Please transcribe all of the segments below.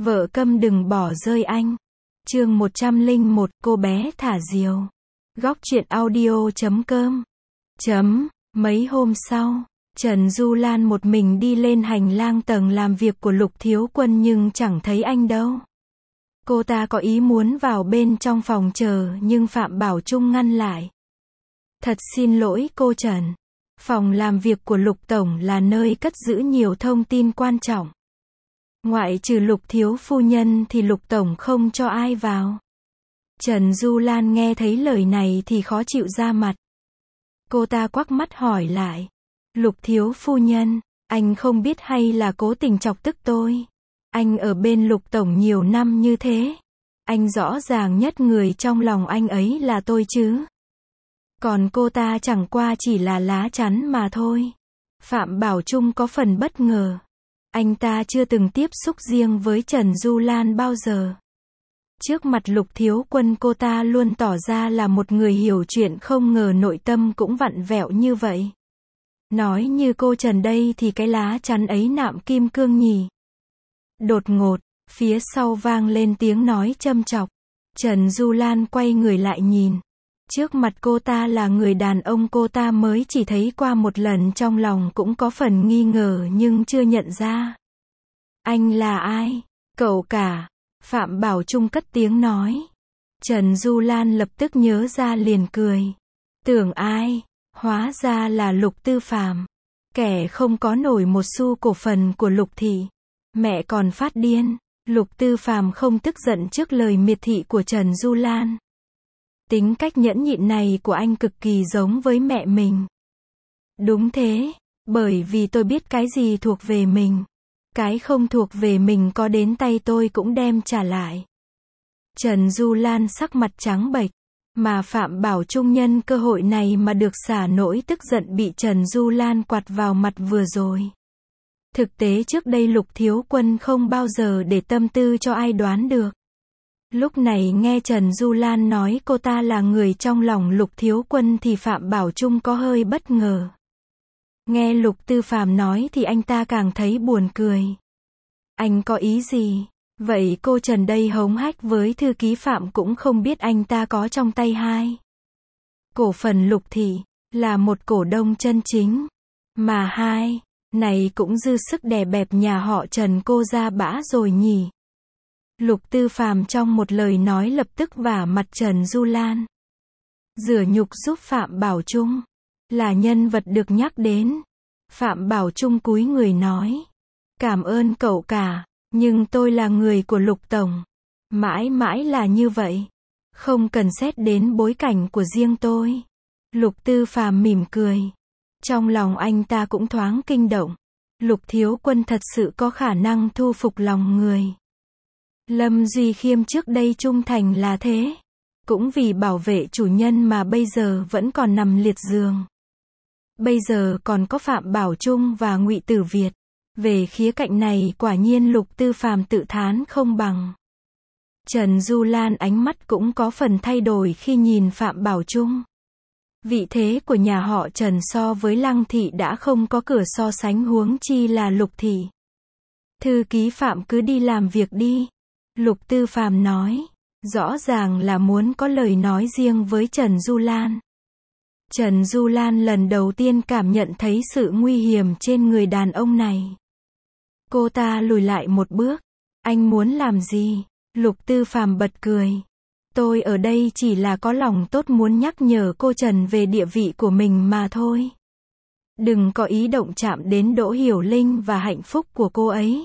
Vợ câm đừng bỏ rơi anh. Chương 101, cô bé thả diều. Góc truyện audio.com. Mấy hôm sau, Trần Du Lan một mình đi lên hành lang tầng làm việc của Lục Thiếu Quân nhưng chẳng thấy anh đâu. Cô ta có ý muốn vào bên trong phòng chờ nhưng Phạm Bảo Trung ngăn lại. Thật xin lỗi cô Trần. Phòng làm việc của Lục Tổng là nơi cất giữ nhiều thông tin quan trọng. Ngoại trừ Lục Thiếu Phu Nhân thì Lục Tổng không cho ai vào. Trần Du Lan nghe thấy lời này thì khó chịu ra mặt. Cô ta quắc mắt hỏi lại. Lục Thiếu Phu Nhân, anh không biết hay là cố tình chọc tức tôi? Anh ở bên Lục Tổng nhiều năm như thế. Anh rõ ràng nhất người trong lòng anh ấy là tôi chứ. Còn cô ta chẳng qua chỉ là lá chắn mà thôi. Phạm Bảo Trung có phần bất ngờ. Anh ta chưa từng tiếp xúc riêng với Trần Du Lan bao giờ. Trước mặt Lục Thiếu Quân cô ta luôn tỏ ra là một người hiểu chuyện, không ngờ nội tâm cũng vặn vẹo như vậy. Nói như cô Trần đây thì cái lá chắn ấy nạm kim cương nhỉ. Đột ngột, phía sau vang lên tiếng nói châm chọc. Trần Du Lan quay người lại nhìn. Trước mặt cô ta là người đàn ông cô ta mới chỉ thấy qua một lần, trong lòng cũng có phần nghi ngờ nhưng chưa nhận ra. Anh là ai? Cậu cả. Phạm Bảo Trung cất tiếng nói. Trần Du Lan lập tức nhớ ra liền cười. Tưởng ai? Hóa ra là Lục Tư Phàm. Kẻ không có nổi một xu cổ phần của Lục thị. Mẹ còn phát điên. Lục Tư Phàm không tức giận trước lời miệt thị của Trần Du Lan. Tính cách nhẫn nhịn này của anh cực kỳ giống với mẹ mình. Đúng thế, bởi vì tôi biết cái gì thuộc về mình. Cái không thuộc về mình có đến tay tôi cũng đem trả lại. Trần Du Lan sắc mặt trắng bệch, mà Phạm Bảo Trung nhân cơ hội này mà được xả nỗi tức giận bị Trần Du Lan quạt vào mặt vừa rồi. Thực tế trước đây Lục Thiếu Quân không bao giờ để tâm tư cho ai đoán được. Lúc này nghe Trần Du Lan nói cô ta là người trong lòng Lục Thiếu Quân thì Phạm Bảo Trung có hơi bất ngờ. Nghe Lục Tư Phàm nói thì anh ta càng thấy buồn cười. Anh có ý gì? Vậy cô Trần đây hống hách với thư ký Phạm cũng không biết anh ta có trong tay hai cổ phần Lục thị, là một cổ đông chân chính. Mà hai này cũng dư sức đè bẹp nhà họ Trần cô ra bã rồi nhỉ. Lục Tư Phàm trong một lời nói lập tức vả mặt Trần Du Lan. Rửa nhục giúp Phạm Bảo Trung. Là nhân vật được nhắc đến. Phạm Bảo Trung cúi người nói. Cảm ơn cậu cả, nhưng tôi là người của Lục Tổng. Mãi mãi là như vậy. Không cần xét đến bối cảnh của riêng tôi. Lục Tư Phàm mỉm cười. Trong lòng anh ta cũng thoáng kinh động. Lục Thiếu Quân thật sự có khả năng thu phục lòng người. Lâm Duy Khiêm trước đây trung thành là thế. Cũng vì bảo vệ chủ nhân mà bây giờ vẫn còn nằm liệt giường. Bây giờ còn có Phạm Bảo Trung và Ngụy Tử Việt. Về khía cạnh này quả nhiên Lục Tư Phàm tự thán không bằng. Trần Du Lan ánh mắt cũng có phần thay đổi khi nhìn Phạm Bảo Trung. Vị thế của nhà họ Trần so với Lăng thị đã không có cửa so sánh, huống chi là Lục thị. Thư ký Phạm cứ đi làm việc đi. Lục Tư Phàm nói. Rõ ràng là muốn có lời nói riêng với Trần Du Lan. Trần Du Lan lần đầu tiên cảm nhận thấy sự nguy hiểm trên người đàn ông này. Cô ta lùi lại một bước. Anh muốn làm gì? Lục Tư Phàm bật cười. Tôi ở đây chỉ là có lòng tốt muốn nhắc nhở cô Trần về địa vị của mình mà thôi. Đừng có ý động chạm đến Đỗ Hiểu Linh và hạnh phúc của cô ấy.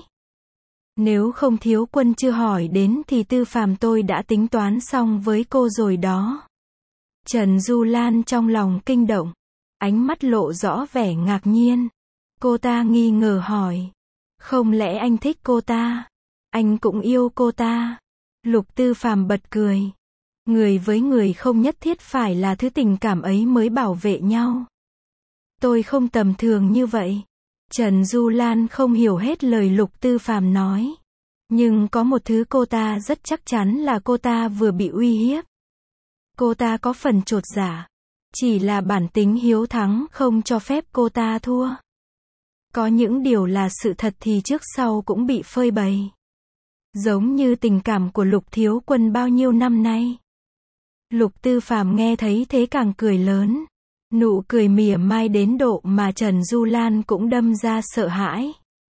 Nếu không Thiếu Quân chưa hỏi đến thì Tư Phàm tôi đã tính toán xong với cô rồi đó. Trần Du Lan trong lòng kinh động. Ánh mắt lộ rõ vẻ ngạc nhiên. Cô ta nghi ngờ hỏi. Không lẽ anh thích cô ta? Anh cũng yêu cô ta? Lục Tư Phàm bật cười. Người với người không nhất thiết phải là thứ tình cảm ấy mới bảo vệ nhau. Tôi không tầm thường như vậy. Trần Du Lan không hiểu hết lời Lục Tư Phàm nói. Nhưng có một thứ cô ta rất chắc chắn là cô ta vừa bị uy hiếp. Cô ta có phần chột dạ. Chỉ là bản tính hiếu thắng không cho phép cô ta thua. Có những điều là sự thật thì trước sau cũng bị phơi bày. giống như tình cảm của Lục Thiếu Quân bao nhiêu năm nay. Lục Tư Phàm nghe thấy thế càng cười lớn. Nụ cười mỉa mai đến độ mà Trần Du Lan cũng đâm ra sợ hãi.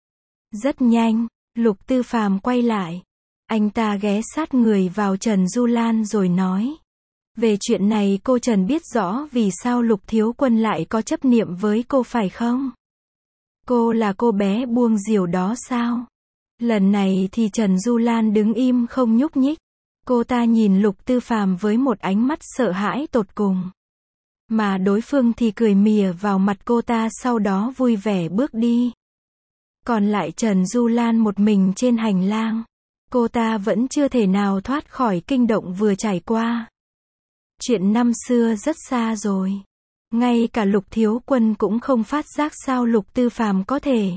Rất nhanh, Lục Tư Phàm quay lại. Anh ta ghé sát người vào Trần Du Lan rồi nói. Về chuyện này cô Trần biết rõ vì sao Lục Thiếu Quân lại có chấp niệm với cô phải không? Cô là cô bé buông diều đó sao? Lần này thì Trần Du Lan đứng im không nhúc nhích. Cô ta nhìn Lục Tư Phàm với một ánh mắt sợ hãi tột cùng. Mà đối phương thì cười mỉa vào mặt cô ta sau đó vui vẻ bước đi. Còn lại Trần Du Lan một mình trên hành lang. Cô ta vẫn chưa thể nào thoát khỏi kinh động vừa trải qua. Chuyện năm xưa rất xa rồi. Ngay cả Lục Thiếu Quân cũng không phát giác sao Lục Tư Phàm có thể.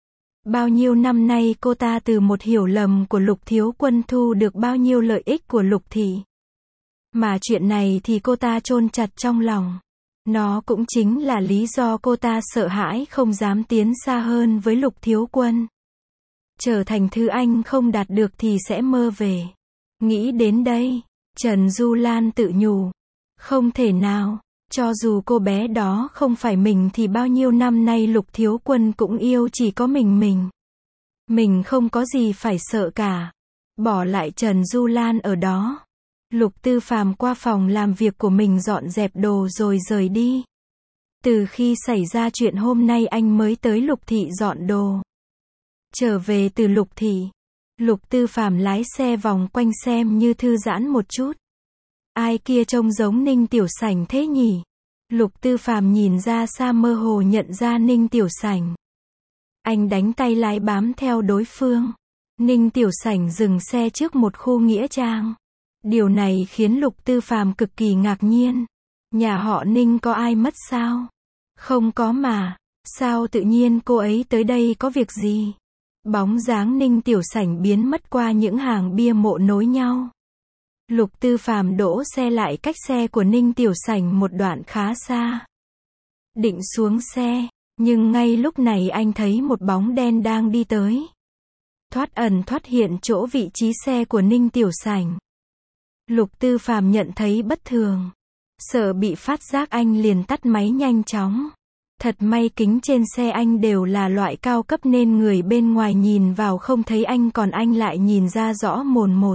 Bao nhiêu năm nay cô ta từ một hiểu lầm của Lục Thiếu Quân thu được bao nhiêu lợi ích của Lục thị. Mà chuyện này thì cô ta chôn chặt trong lòng. Nó cũng chính là lý do cô ta sợ hãi không dám tiến xa hơn với Lục Thiếu Quân. Trở thành thứ anh không đạt được thì sẽ mơ về. Nghĩ đến đây, Trần Du Lan tự nhủ. Không thể nào, cho dù cô bé đó không phải mình thì bao nhiêu năm nay Lục Thiếu Quân cũng yêu chỉ có mình. Mình không có gì phải sợ cả. Bỏ lại Trần Du Lan ở đó. Lục Tư Phàm qua phòng làm việc của mình dọn dẹp đồ rồi rời đi. Từ khi xảy ra chuyện hôm nay anh mới tới Lục thị dọn đồ. Trở về từ Lục thị, Lục Tư Phàm lái xe vòng quanh xem như thư giãn một chút. Ai kia trông giống Ninh Tiểu Sảnh thế nhỉ? Lục Tư Phàm nhìn ra xa mơ hồ nhận ra Ninh Tiểu Sảnh. Anh đánh tay lái bám theo đối phương. Ninh Tiểu Sảnh dừng xe trước một khu nghĩa trang. Điều này khiến Lục Tư Phàm cực kỳ ngạc nhiên. Nhà họ Ninh có ai mất sao? Không có mà. Sao tự nhiên cô ấy tới đây có việc gì? Bóng dáng Ninh Tiểu Sảnh biến mất qua những hàng bia mộ nối nhau. Lục Tư Phàm đỗ xe lại cách xe của Ninh Tiểu Sảnh một đoạn khá xa. Định xuống xe, nhưng ngay lúc này anh thấy một bóng đen đang đi tới. Thoát ẩn thoát hiện chỗ vị trí xe của Ninh Tiểu Sảnh. Lục Tư Phàm nhận thấy bất thường. Sợ bị phát giác anh liền tắt máy nhanh chóng. Thật may kính trên xe anh đều là loại cao cấp nên người bên ngoài nhìn vào không thấy anh còn anh lại nhìn ra rõ mồn một.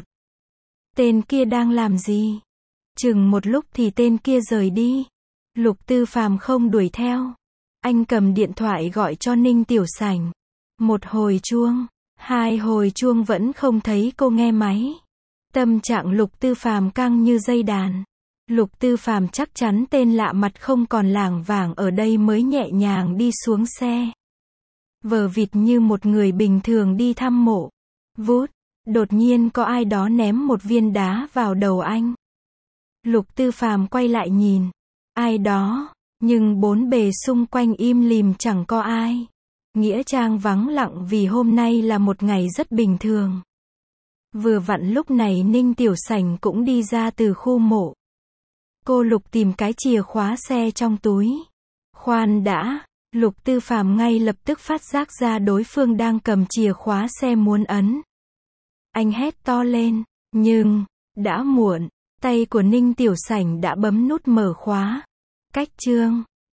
Tên kia đang làm gì? Chừng một lúc thì tên kia rời đi. Lục Tư Phàm không đuổi theo. Anh cầm điện thoại gọi cho Ninh Tiểu Sảnh. Một hồi chuông, hai hồi chuông vẫn không thấy cô nghe máy. Tâm trạng Lục Tư Phàm căng như dây đàn. Lục Tư Phàm chắc chắn tên lạ mặt không còn lảng vảng ở đây mới nhẹ nhàng đi xuống xe. Vờ vịt như một người bình thường đi thăm mộ. Vút, đột nhiên có ai đó ném một viên đá vào đầu anh. Lục Tư Phàm quay lại nhìn. Ai đó, nhưng bốn bề xung quanh im lìm chẳng có ai. Nghĩa trang vắng lặng vì hôm nay là một ngày rất bình thường. Vừa vặn lúc này Ninh Tiểu Sảnh cũng đi ra từ khu mộ. Cô Lục tìm cái chìa khóa xe trong túi. Khoan đã, Lục Tư Phàm ngay lập tức phát giác ra đối phương đang cầm chìa khóa xe muốn ấn. Anh hét to lên, nhưng, đã muộn, tay của Ninh Tiểu Sảnh đã bấm nút mở khóa. Cách chương